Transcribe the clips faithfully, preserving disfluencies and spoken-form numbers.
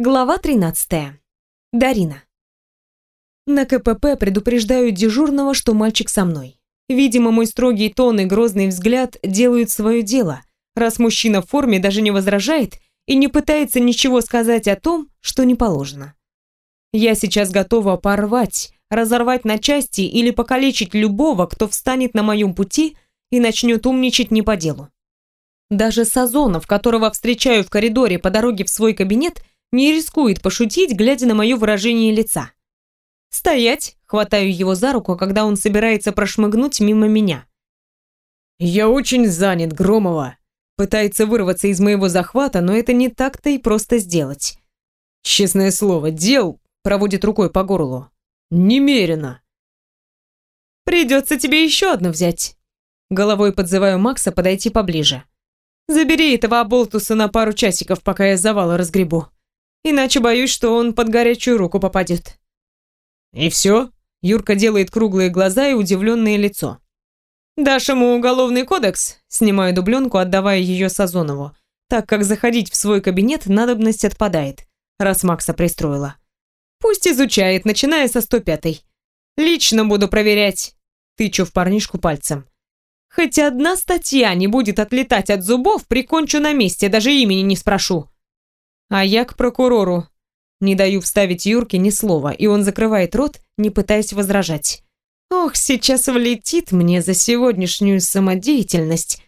Глава тринадцатая. Дарина. На ка пэ пэ предупреждаю дежурного, что мальчик со мной. Видимо, мой строгий тон и грозный взгляд делают свое дело, раз мужчина в форме даже не возражает и не пытается ничего сказать о том, что не положено. Я сейчас готова порвать, разорвать на части или покалечить любого, кто встанет на моем пути и начнет умничать не по делу. Даже Сазонов, которого встречаю в коридоре по дороге в свой кабинет, не рискует пошутить, глядя на мое выражение лица. «Стоять!» — хватаю его за руку, когда он собирается прошмыгнуть мимо меня. «Я очень занят, Громова!» Пытается вырваться из моего захвата, но это не так-то и просто сделать. «Честное слово, дел...» — проводит рукой по горлу. «Немерено!» «Придется тебе еще одну взять!» Головой подзываю Макса подойти поближе. «Забери этого оболтуса на пару часиков, пока я завалы разгребу. Иначе боюсь, что он под горячую руку попадет». «И все?» Юрка делает круглые глаза и удивленное лицо. «Дашь ему уголовный кодекс?» Снимаю дубленку, отдавая ее Сазонову, так как заходить в свой кабинет надобность отпадает, раз Макса пристроила. «Пусть изучает, начиная со сто пятой. Лично буду проверять». Тычу в парнишку пальцем. «Хоть одна статья не будет отлетать от зубов, прикончу на месте, даже имени не спрошу». А я к прокурору. Не даю вставить Юрке ни слова, и он закрывает рот, не пытаясь возражать. Ох, сейчас влетит мне за сегодняшнюю самодеятельность.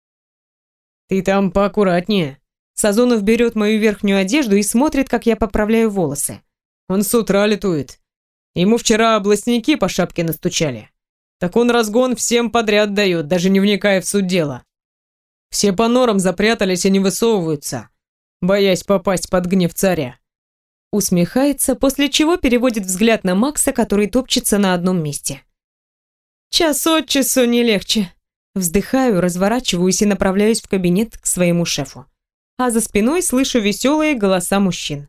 «Ты там поаккуратнее». Сазонов берет мою верхнюю одежду и смотрит, как я поправляю волосы. «Он с утра летует. Ему вчера областники по шапке настучали. Так он разгон всем подряд дает, даже не вникая в суть дела. Все по норам запрятались и не высовываются, боясь попасть под гнев царя». Усмехается, после чего переводит взгляд на Макса, который топчется на одном месте. «Час от часу не легче». Вздыхаю, разворачиваюсь и направляюсь в кабинет к своему шефу. А за спиной слышу веселые голоса мужчин.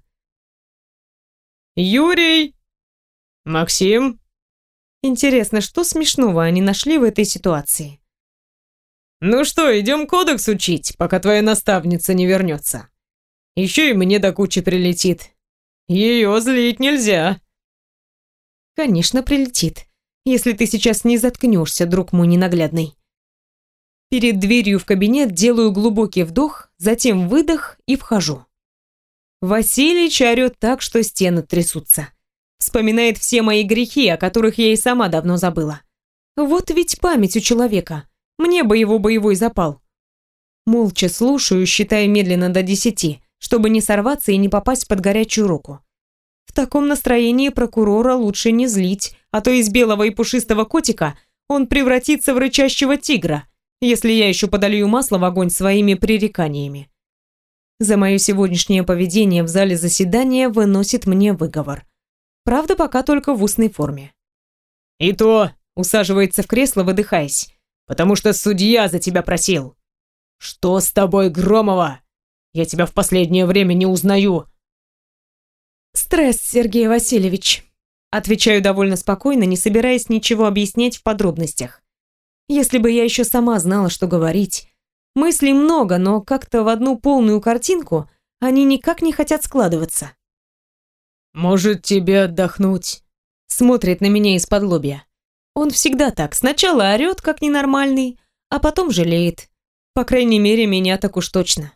«Юрий! Максим!» Интересно, что смешного они нашли в этой ситуации? «Ну что, идем кодекс учить, пока твоя наставница не вернется. Еще и мне до кучи прилетит. Ее злить нельзя». «Конечно, прилетит, если ты сейчас не заткнешься, друг мой ненаглядный». Перед дверью в кабинет делаю глубокий вдох, затем выдох и вхожу. Василич орет так, что стены трясутся. Вспоминает все мои грехи, о которых я и сама давно забыла. Вот ведь память у человека. Мне бы его боевой запал. Молча слушаю, считая медленно до десяти, чтобы не сорваться и не попасть под горячую руку. В таком настроении прокурора лучше не злить, а то из белого и пушистого котика он превратится в рычащего тигра, если я еще подолью масло в огонь своими пререканиями. За мое сегодняшнее поведение в зале заседания выносит мне выговор. Правда, пока только в устной форме. «И то!» — усаживается в кресло, выдыхаясь. «Потому что судья за тебя просил». «Что с тобой, Громова? Я тебя в последнее время не узнаю». «Стресс, Сергей Васильевич», — отвечаю довольно спокойно, не собираясь ничего объяснять в подробностях. Если бы я еще сама знала, что говорить. Мыслей много, но как-то в одну полную картинку они никак не хотят складываться. «Может, тебе отдохнуть?» Смотрит на меня из-под лобья. Он всегда так. Сначала орет, как ненормальный, а потом жалеет. По крайней мере, меня так уж точно.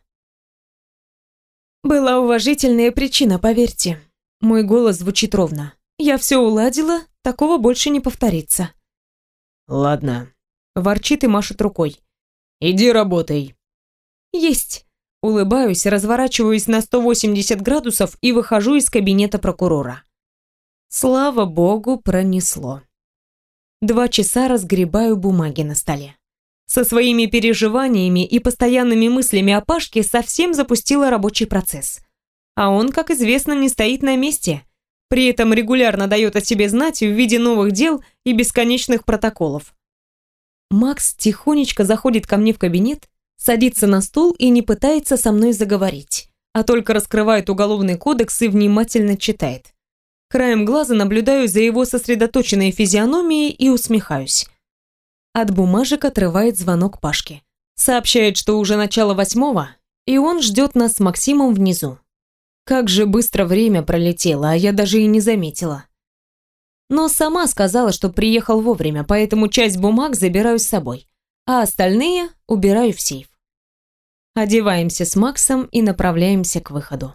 Была уважительная причина, поверьте. Мой голос звучит ровно. Я все уладила, такого больше не повторится. «Ладно», — ворчит и машет рукой. «Иди работай». «Есть». Улыбаюсь, разворачиваюсь на сто восемьдесят градусов и выхожу из кабинета прокурора. Слава богу, пронесло. Два часа разгребаю бумаги на столе. Со своими переживаниями и постоянными мыслями о Пашке совсем запустила рабочий процесс. А он, как известно, не стоит на месте. При этом регулярно дает о себе знать в виде новых дел и бесконечных протоколов. Макс тихонечко заходит ко мне в кабинет, садится на стул и не пытается со мной заговорить, а только раскрывает уголовный кодекс и внимательно читает. Краем глаза наблюдаю за его сосредоточенной физиономией и усмехаюсь. От бумажек отрывает звонок Пашки. Сообщает, что уже начало восьмого, и он ждет нас с Максимом внизу. Как же быстро время пролетело, а я даже и не заметила. Но сама сказала, что приехал вовремя, поэтому часть бумаг забираю с собой, а остальные убираю в сейф. Одеваемся с Максом и направляемся к выходу.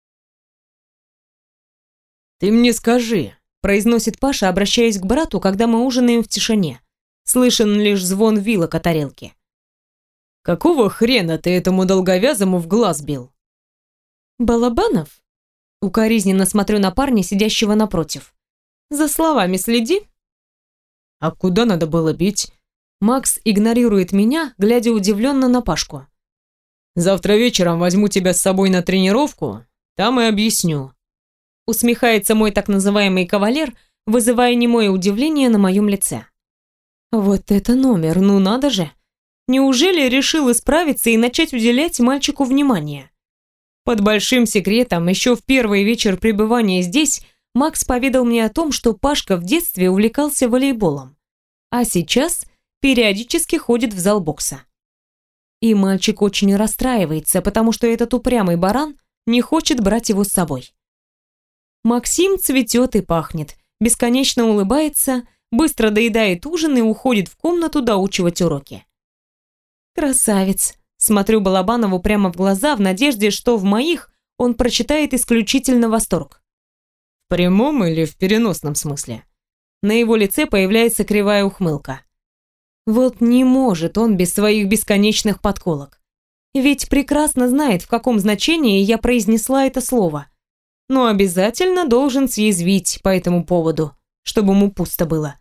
«Ты мне скажи», — произносит Паша, обращаясь к брату, когда мы ужинаем в тишине. Слышен лишь звон вилок о тарелке. «какого хрена ты этому долговязому в глаз бил?» «Балабанов?» Укоризненно смотрю на парня, сидящего напротив. «За словами следи». «А куда надо было бить?» Макс игнорирует меня, глядя удивленно на Пашку. «Завтра вечером возьму тебя с собой на тренировку, там и объясню». Усмехается мой так называемый кавалер, вызывая немое удивление на моем лице. Вот это номер, ну надо же. Неужели решил исправиться и начать уделять мальчику внимание? Под большим секретом, еще в первый вечер пребывания здесь, Макс поведал мне о том, что Пашка в детстве увлекался волейболом, а сейчас периодически ходит в зал бокса. И мальчик очень расстраивается, потому что этот упрямый баран не хочет брать его с собой. Максим цветет и пахнет, бесконечно улыбается, быстро доедает ужин и уходит в комнату доучивать уроки. Красавец. Смотрю Балабанову прямо в глаза в надежде, что в моих он прочитает исключительно восторг. В прямом или в переносном смысле? На его лице появляется кривая ухмылка. Вот не может он без своих бесконечных подколок. Ведь прекрасно знает, в каком значении я произнесла это слово. Но обязательно должен съязвить по этому поводу, чтобы ему пусто было.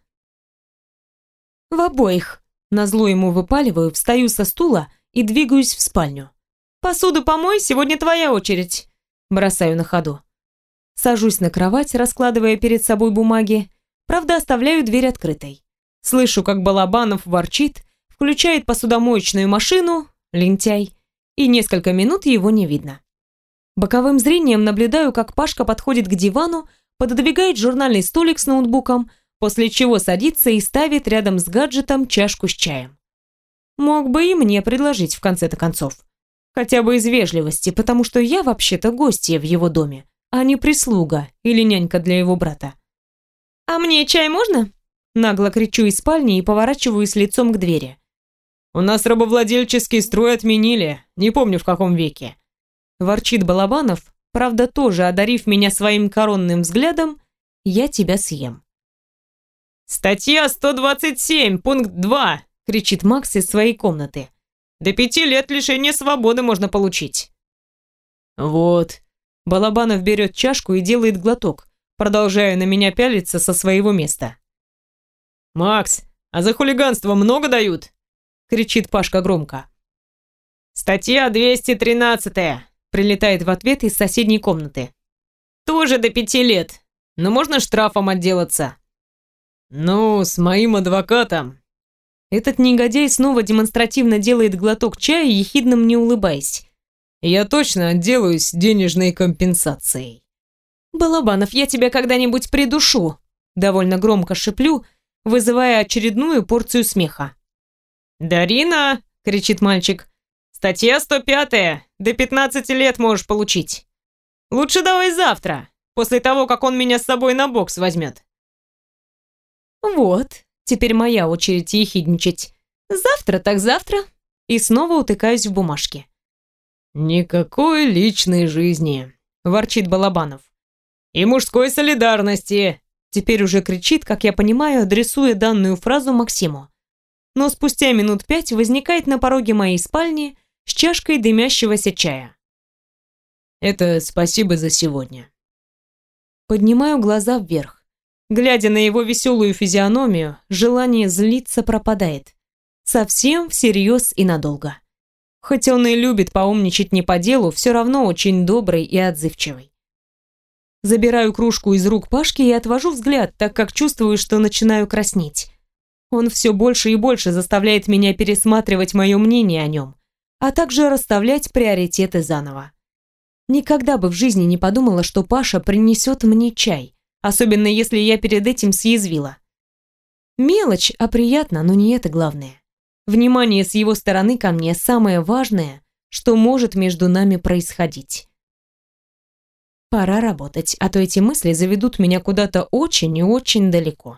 В обоих. Назло ему выпаливаю, встаю со стула и двигаюсь в спальню. «Посуду помой, сегодня твоя очередь», – бросаю на ходу. Сажусь на кровать, раскладывая перед собой бумаги, правда, оставляю дверь открытой. Слышу, как Балабанов ворчит, включает посудомоечную машину, лентяй, и несколько минут его не видно. Боковым зрением наблюдаю, как Пашка подходит к дивану, пододвигает журнальный столик с ноутбуком, после чего садится и ставит рядом с гаджетом чашку с чаем. Мог бы и мне предложить в конце-то концов. Хотя бы из вежливости, потому что я вообще-то гостья в его доме, а не прислуга или нянька для его брата. «А мне чай можно?» Нагло кричу из спальни и поворачиваюсь лицом к двери. «У нас рабовладельческий строй отменили, не помню в каком веке». Ворчит Балабанов, правда тоже одарив меня своим коронным взглядом: «Я тебя съем». «Статья сто двадцать семь, пункт два», — кричит Макс из своей комнаты. «До пяти лет лишения свободы можно получить». «Вот». Балабанов берет чашку и делает глоток, продолжая на меня пялиться со своего места. «Макс, а за хулиганство много дают?» — кричит Пашка громко. «Статья двести тринадцать», — прилетает в ответ из соседней комнаты. «Тоже до пяти лет, но можно штрафом отделаться». «Ну, с моим адвокатом». Этот негодяй снова демонстративно делает глоток чая, ехидно мне улыбаясь. «Я точно отделаюсь денежной компенсацией». «Балабанов, я тебя когда-нибудь придушу», — довольно громко шиплю, вызывая очередную порцию смеха. «Дарина!» — кричит мальчик. «Статья сто пять, до пятнадцати лет можешь получить. Лучше давай завтра, после того, как он меня с собой на бокс возьмет». «Вот, теперь моя очередь ехидничать. Завтра так завтра». И снова утыкаюсь в бумажки. «Никакой личной жизни», — ворчит Балабанов. «И мужской солидарности», — теперь уже кричит, как я понимаю, адресуя данную фразу Максиму. Но спустя минут пять возникает на пороге моей спальни с чашкой дымящегося чая. «Это спасибо за сегодня». Поднимаю глаза вверх. Глядя на его веселую физиономию, желание злиться пропадает. Совсем всерьез и надолго. Хоть он и любит поумничать не по делу, все равно очень добрый и отзывчивый. Забираю кружку из рук Пашки и отвожу взгляд, так как чувствую, что начинаю краснеть. Он все больше и больше заставляет меня пересматривать мое мнение о нем, а также расставлять приоритеты заново. Никогда бы в жизни не подумала, что Паша принесет мне чай, особенно если я перед этим съязвила. Мелочь, а приятно, но не это главное. Внимание с его стороны ко мне самое важное, что может между нами происходить. Пора работать, а то эти мысли заведут меня куда-то очень и очень далеко.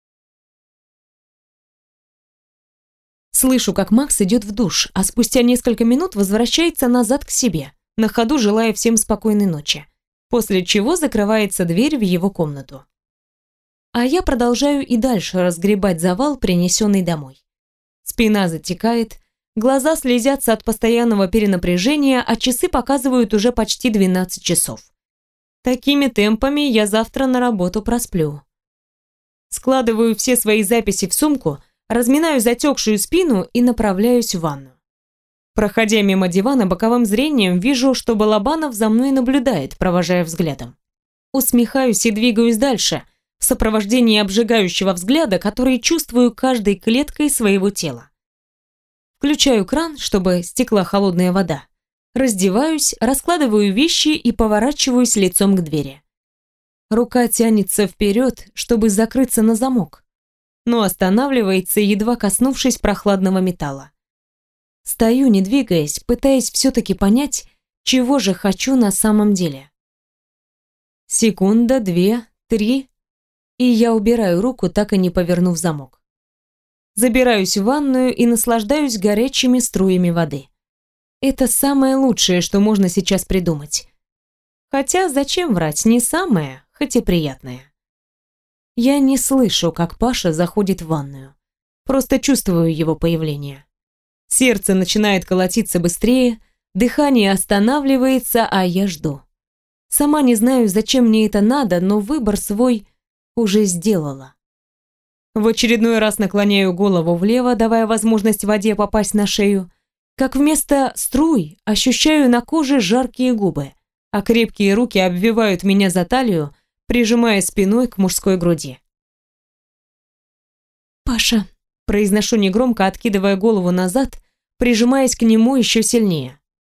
Слышу, как Макс идет в душ, а спустя несколько минут возвращается назад к себе, на ходу желая всем спокойной ночи, после чего закрывается дверь в его комнату. А я продолжаю и дальше разгребать завал, принесенный домой. Спина затекает, глаза слезятся от постоянного перенапряжения, а часы показывают уже почти двенадцать часов. Такими темпами я завтра на работу просплю. Складываю все свои записи в сумку, разминаю затекшую спину и направляюсь в ванну. Проходя мимо дивана, боковым зрением вижу, что Балабанов за мной наблюдает, провожая взглядом. Усмехаюсь и двигаюсь дальше, в сопровождении обжигающего взгляда, который чувствую каждой клеткой своего тела. Включаю кран, чтобы стекла холодная вода. Раздеваюсь, раскладываю вещи и поворачиваюсь лицом к двери. Рука тянется вперед, чтобы закрыться на замок, но останавливается, едва коснувшись прохладного металла. Стою, не двигаясь, пытаясь все-таки понять, чего же хочу на самом деле. Секунда, две, три, и я убираю руку, так и не повернув замок. Забираюсь в ванную и наслаждаюсь горячими струями воды. Это самое лучшее, что можно сейчас придумать. Хотя зачем врать, не самое, хоть и приятное. Я не слышу, как Паша заходит в ванную. Просто чувствую его появление. Сердце начинает колотиться быстрее, дыхание останавливается, а я жду. Сама не знаю, зачем мне это надо, но выбор свой уже сделала. В очередной раз наклоняю голову влево, давая возможность воде попасть на шею, как вместо струй ощущаю на коже жаркие губы, а крепкие руки обвивают меня за талию, прижимая спиной к мужской груди. «Паша», — произношу негромко, откидывая голову назад, прижимаясь к нему еще сильнее.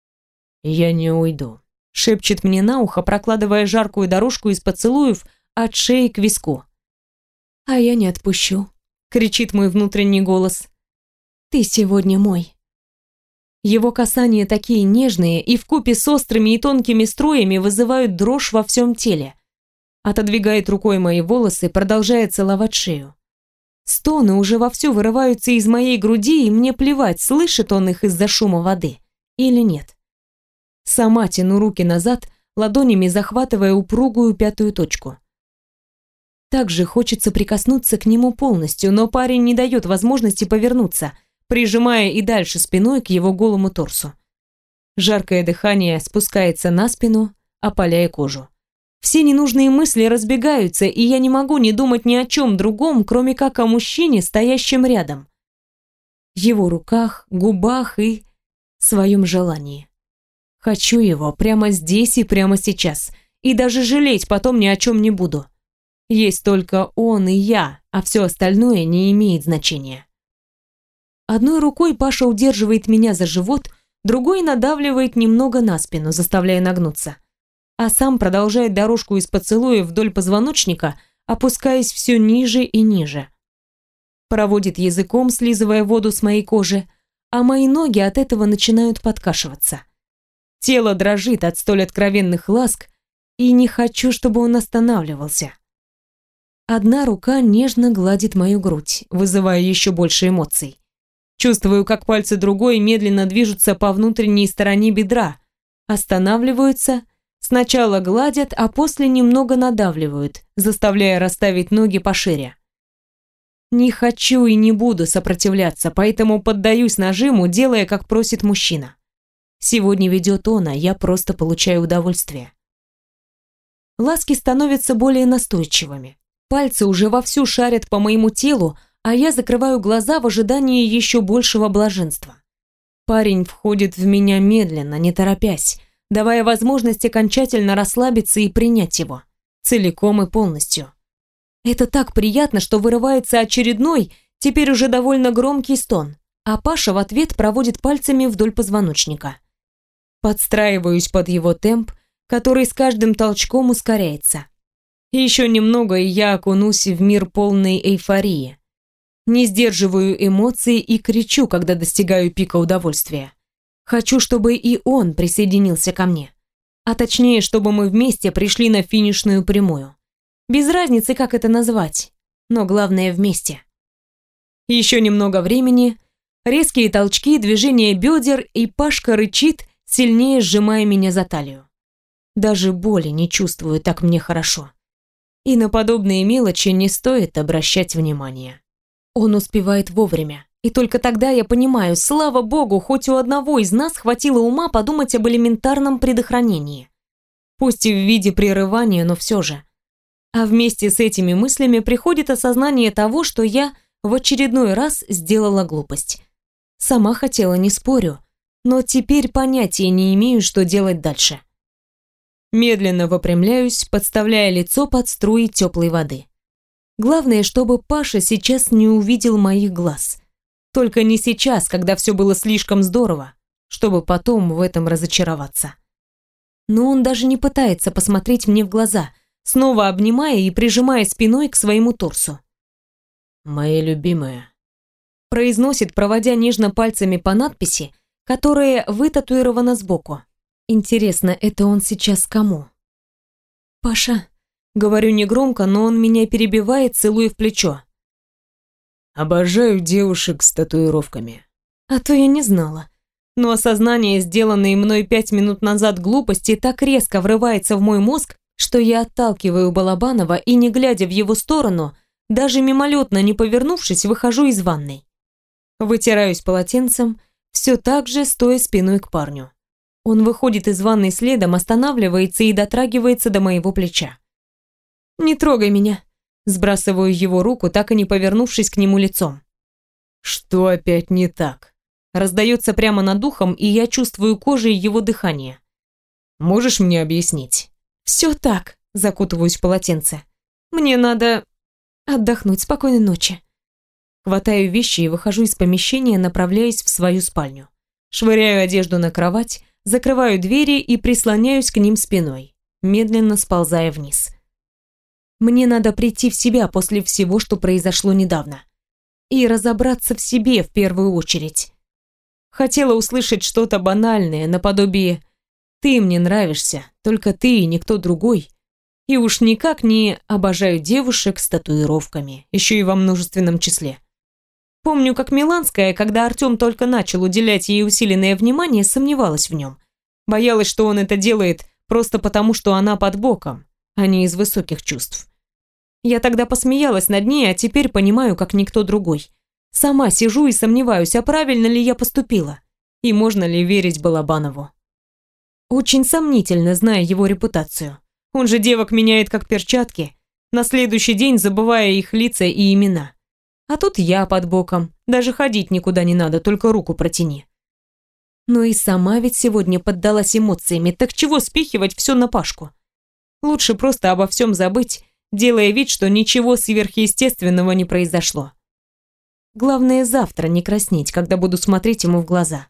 «Я не уйду», — шепчет мне на ухо, прокладывая жаркую дорожку из поцелуев от шеи к виску. «А я не отпущу», — кричит мой внутренний голос. «Ты сегодня мой». Его касания такие нежные и вкупе с острыми и тонкими струями вызывают дрожь во всем теле. Отодвигает рукой мои волосы, продолжая целовать шею. Стоны уже вовсю вырываются из моей груди, и мне плевать, слышит он их из-за шума воды или нет. Сама тяну руки назад, ладонями захватывая упругую пятую точку. Также хочется прикоснуться к нему полностью, но парень не дает возможности повернуться, прижимая и дальше спиной к его голому торсу. Жаркое дыхание спускается на спину, опаляя кожу. Все ненужные мысли разбегаются, и я не могу не думать ни о чем другом, кроме как о мужчине, стоящем рядом. Его руках, губах и своем желании. Хочу его прямо здесь и прямо сейчас, и даже жалеть потом ни о чем не буду. Есть только он и я, а все остальное не имеет значения. Одной рукой Паша удерживает меня за живот, другой надавливает немного на спину, заставляя нагнуться. А сам продолжает дорожку из поцелуя вдоль позвоночника, опускаясь все ниже и ниже. Проводит языком, слизывая воду с моей кожи, а мои ноги от этого начинают подкашиваться. Тело дрожит от столь откровенных ласк, и не хочу, чтобы он останавливался. Одна рука нежно гладит мою грудь, вызывая еще больше эмоций. Чувствую, как пальцы другой медленно движутся по внутренней стороне бедра, останавливаются, сначала гладят, а после немного надавливают, заставляя расставить ноги пошире. Не хочу и не буду сопротивляться, поэтому поддаюсь нажиму, делая, как просит мужчина. Сегодня ведет он, а я просто получаю удовольствие. Ласки становятся более настойчивыми. Пальцы уже вовсю шарят по моему телу, а я закрываю глаза в ожидании еще большего блаженства. Парень входит в меня медленно, не торопясь, давая возможность окончательно расслабиться и принять его, целиком и полностью. Это так приятно, что вырывается очередной, теперь уже довольно громкий стон, а Паша в ответ проводит пальцами вдоль позвоночника. Подстраиваюсь под его темп, который с каждым толчком ускоряется. Еще немного, и я окунусь в мир полной эйфории. Не сдерживаю эмоций и кричу, когда достигаю пика удовольствия. Хочу, чтобы и он присоединился ко мне. А точнее, чтобы мы вместе пришли на финишную прямую. Без разницы, как это назвать, но главное вместе. Еще немного времени, резкие толчки, движение бедер, и Пашка рычит, сильнее сжимая меня за талию. Даже боли не чувствую, так мне хорошо. И на подобные мелочи не стоит обращать внимания. Он успевает вовремя. И только тогда я понимаю, слава богу, хоть у одного из нас хватило ума подумать об элементарном предохранении. Пусть и в виде прерывания, но все же. А вместе с этими мыслями приходит осознание того, что я в очередной раз сделала глупость. Сама хотела, не спорю, но теперь понятия не имею, что делать дальше. Медленно выпрямляюсь, подставляя лицо под струи теплой воды. Главное, чтобы Паша сейчас не увидел моих глаз. Только не сейчас, когда все было слишком здорово, чтобы потом в этом разочароваться. Но он даже не пытается посмотреть мне в глаза, снова обнимая и прижимая спиной к своему торсу. «Моя любимая», — произносит, проводя нежно пальцами по надписи, которая вытатуирована сбоку. Интересно, это он сейчас кому? «Паша», — говорю негромко, но он меня перебивает, целуя в плечо. «Обожаю девушек с татуировками». А то я не знала. Но осознание, сделанной мной пять минут назад глупости, так резко врывается в мой мозг, что я отталкиваю Балабанова и, не глядя в его сторону, даже мимолетно не повернувшись, выхожу из ванной. Вытираюсь полотенцем, все так же стоя спиной к парню. Он выходит из ванной следом, останавливается и дотрагивается до моего плеча. «Не трогай меня», — сбрасываю его руку, так и не повернувшись к нему лицом. «Что опять не так?» Раздается прямо над ухом, и я чувствую кожей его дыхание. «Можешь мне объяснить?» «Все так», — закутываюсь в полотенце. «Мне надо отдохнуть. Спокойной ночи». Хватаю вещи и выхожу из помещения, направляясь в свою спальню. Швыряю одежду на кровать, закрываю двери и прислоняюсь к ним спиной, медленно сползая вниз. Мне надо прийти в себя после всего, что произошло недавно. И разобраться в себе в первую очередь. Хотела услышать что-то банальное, наподобие «ты мне нравишься, только ты и никто другой». И уж никак не обожаю девушек с татуировками, еще и во множественном числе. Помню, как Миланская, когда Артем только начал уделять ей усиленное внимание, сомневалась в нем. Боялась, что он это делает просто потому, что она под боком, а не из высоких чувств. Я тогда посмеялась над ней, а теперь понимаю, как никто другой. Сама сижу и сомневаюсь, а правильно ли я поступила, и можно ли верить Балабанову. Очень сомнительно, зная его репутацию. Он же девок меняет как перчатки, на следующий день забывая их лица и имена. А тут я под боком, даже ходить никуда не надо, только руку протяни. Но и сама ведь сегодня поддалась эмоциями, так чего спихивать все на Пашку? Лучше просто обо всем забыть, делая вид, что ничего сверхъестественного не произошло. Главное, завтра не краснеть, когда буду смотреть ему в глаза.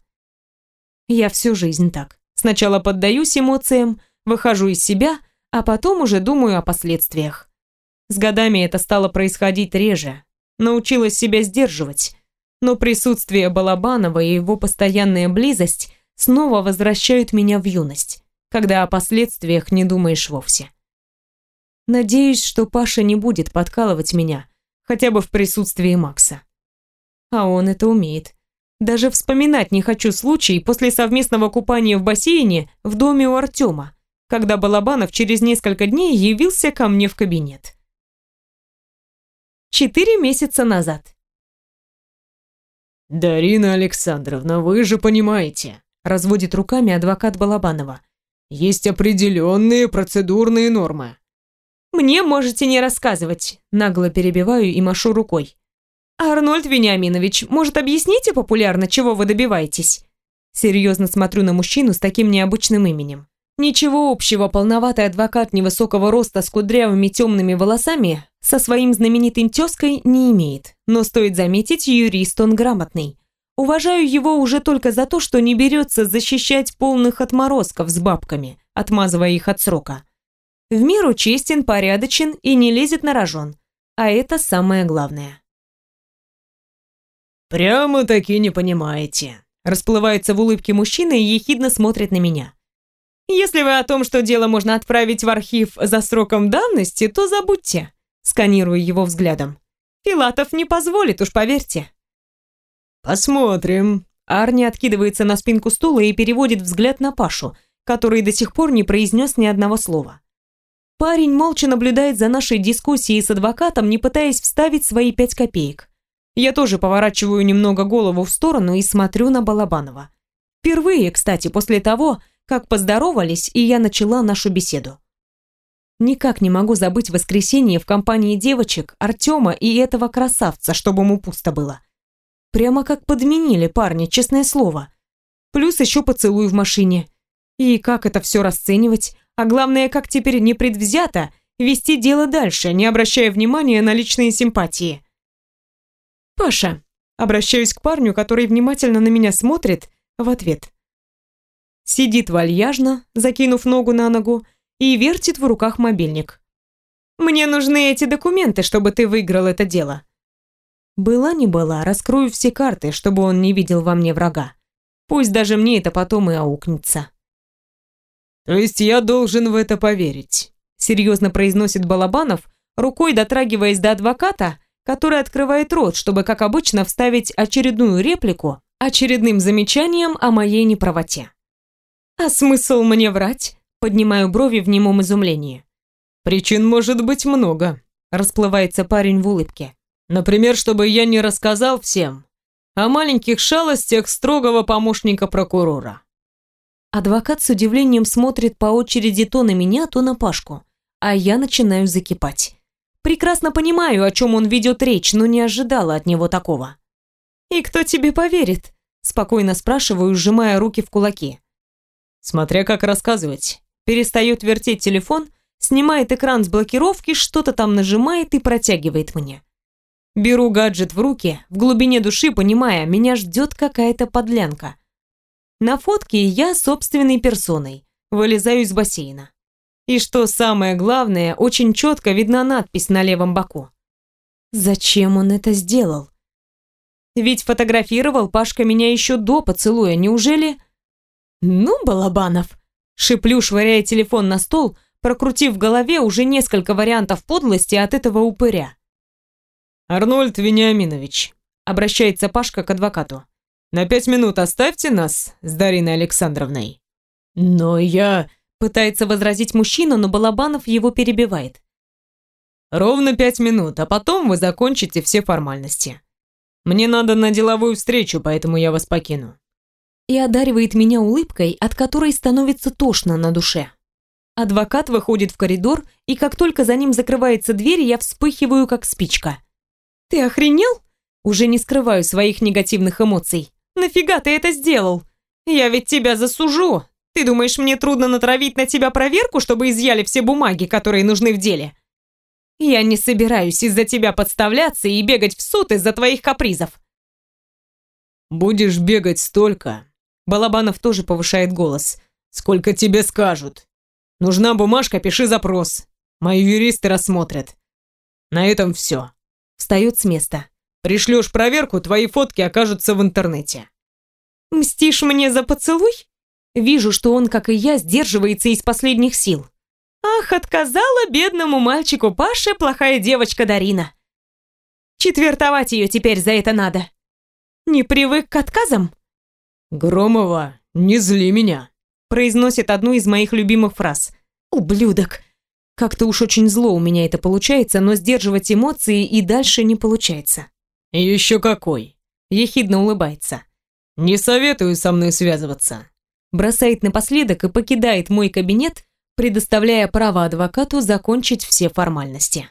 Я всю жизнь так. Сначала поддаюсь эмоциям, выхожу из себя, а потом уже думаю о последствиях. С годами это стало происходить реже. Научилась себя сдерживать. Но присутствие Балабанова и его постоянная близость снова возвращают меня в юность, когда о последствиях не думаешь вовсе. Надеюсь, что Паша не будет подкалывать меня, хотя бы в присутствии Макса. А он это умеет. Даже вспоминать не хочу случай после совместного купания в бассейне в доме у Артема, когда Балабанов через несколько дней явился ко мне в кабинет. Четыре месяца назад. «Дарина Александровна, вы же понимаете», — разводит руками адвокат Балабанова, «есть определенные процедурные нормы». «Мне можете не рассказывать», — нагло перебиваю и машу рукой. «Арнольд Вениаминович, может, объясните популярно, чего вы добиваетесь?» Серьезно смотрю на мужчину с таким необычным именем. Ничего общего полноватый адвокат невысокого роста с кудрявыми темными волосами со своим знаменитым тезкой не имеет, но стоит заметить, юрист он грамотный. Уважаю его уже только за то, что не берется защищать полных отморозков с бабками, отмазывая их от срока. В меру честен, порядочен и не лезет на рожон, а это самое главное. «Прямо-таки не понимаете», — расплывается в улыбке мужчина и ехидно смотрит на меня. Если вы о том, что дело можно отправить в архив за сроком давности, то забудьте, сканирую его взглядом. Филатов не позволит, уж поверьте. Посмотрим. Арни откидывается на спинку стула и переводит взгляд на Пашу, который до сих пор не произнес ни одного слова. Парень молча наблюдает за нашей дискуссией с адвокатом, не пытаясь вставить свои пять копеек. Я тоже поворачиваю немного голову в сторону и смотрю на Балабанова. Впервые, кстати, после того, как поздоровались, и я начала нашу беседу. Никак не могу забыть воскресенье в компании девочек, Артема и этого красавца, чтобы ему пусто было. Прямо как подменили парня, честное слово. Плюс еще поцелуй в машине. И как это все расценивать? А главное, как теперь непредвзято вести дело дальше, не обращая внимания на личные симпатии. «Паша», обращаюсь к парню, который внимательно на меня смотрит, в ответ. Сидит вальяжно, закинув ногу на ногу, и вертит в руках мобильник. «Мне нужны эти документы, чтобы ты выиграл это дело». Была не была, раскрою все карты, чтобы он не видел во мне врага. Пусть даже мне это потом и аукнется. «То есть я должен в это поверить?» Серьезно произносит Балабанов, рукой дотрагиваясь до адвоката, который открывает рот, чтобы, как обычно, вставить очередную реплику очередным замечанием о моей неправоте. «А смысл мне врать?» Поднимаю брови в немом изумлении. «Причин может быть много», расплывается парень в улыбке. «Например, чтобы я не рассказал всем о маленьких шалостях строгого помощника прокурора». Адвокат с удивлением смотрит по очереди то на меня, то на Пашку, а я начинаю закипать. Прекрасно понимаю, о чем он ведет речь, но не ожидала от него такого. «И кто тебе поверит?» Спокойно спрашиваю, сжимая руки в кулаки. Смотря как рассказывать. Перестает вертеть телефон, снимает экран с блокировки, что-то там нажимает и протягивает мне. Беру гаджет в руки, в глубине души понимая, меня ждет какая-то подлянка. На фотке я собственной персоной, вылезаю из бассейна. И что самое главное, очень четко видна надпись на левом боку. Зачем он это сделал? Ведь фотографировал Пашка меня еще до поцелуя, неужели... «Ну, Балабанов!» Шиплю, швыряя телефон на стол, прокрутив в голове уже несколько вариантов подлости от этого упыря. «Арнольд Вениаминович», обращается Пашка к адвокату. «На пять минут оставьте нас с Дариной Александровной». «Но я...» Пытается возразить мужчина, но Балабанов его перебивает. «Ровно пять минут, а потом вы закончите все формальности. Мне надо на деловую встречу, поэтому я вас покину». И одаривает меня улыбкой, от которой становится тошно на душе. Адвокат выходит в коридор, и как только за ним закрывается дверь, я вспыхиваю, как спичка. «Ты охренел?» Уже не скрываю своих негативных эмоций. «Нафига ты это сделал? Я ведь тебя засужу. Ты думаешь, мне трудно натравить на тебя проверку, чтобы изъяли все бумаги, которые нужны в деле? Я не собираюсь из-за тебя подставляться и бегать в суд из-за твоих капризов». «Будешь бегать столько...» Балабанов тоже повышает голос. «Сколько тебе скажут? Нужна бумажка, пиши запрос. Мои юристы рассмотрят. На этом все». Встает с места. «Пришлешь проверку, твои фотки окажутся в интернете». «Мстишь мне за поцелуй?» Вижу, что он, как и я, сдерживается из последних сил. «Ах, отказала бедному мальчику Паше плохая девочка Дарина. Четвертовать ее теперь за это надо. Не привык к отказам?» «Громова, не зли меня», произносит одну из моих любимых фраз. «Ублюдок». Как-то уж очень зло у меня это получается, но сдерживать эмоции и дальше не получается. «Еще какой», ехидно улыбается. «Не советую со мной связываться». Бросает напоследок и покидает мой кабинет, предоставляя право адвокату закончить все формальности.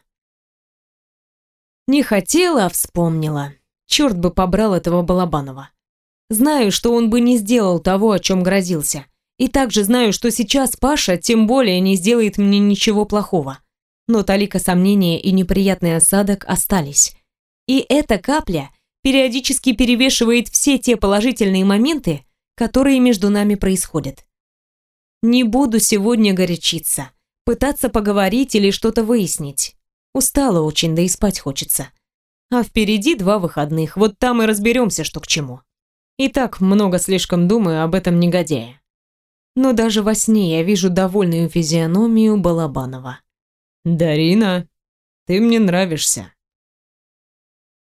Не хотела, а вспомнила. Черт бы побрал этого Балабанова. Знаю, что он бы не сделал того, о чем грозился. И также знаю, что сейчас Паша тем более не сделает мне ничего плохого. Но талика сомнения и неприятный осадок остались. И эта капля периодически перевешивает все те положительные моменты, которые между нами происходят. Не буду сегодня горячиться, пытаться поговорить или что-то выяснить. Устала очень, да и спать хочется. А впереди два выходных, вот там и разберемся, что к чему. И так много слишком думаю об этом негодяе. но даже во сне я вижу довольную физиономию Балабанова. «Дарина, ты мне нравишься».